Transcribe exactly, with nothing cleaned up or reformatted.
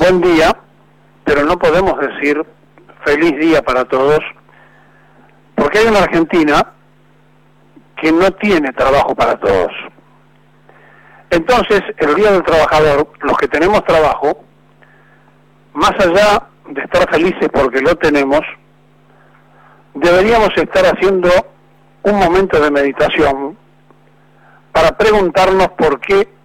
buen día, pero no podemos decir feliz día para todos, porque hay una Argentina que no tiene trabajo para todos. Entonces, el Día del Trabajador, los que tenemos trabajo, más allá de estar felices porque lo tenemos, deberíamos estar haciendo un momento de meditación para preguntarnos por qué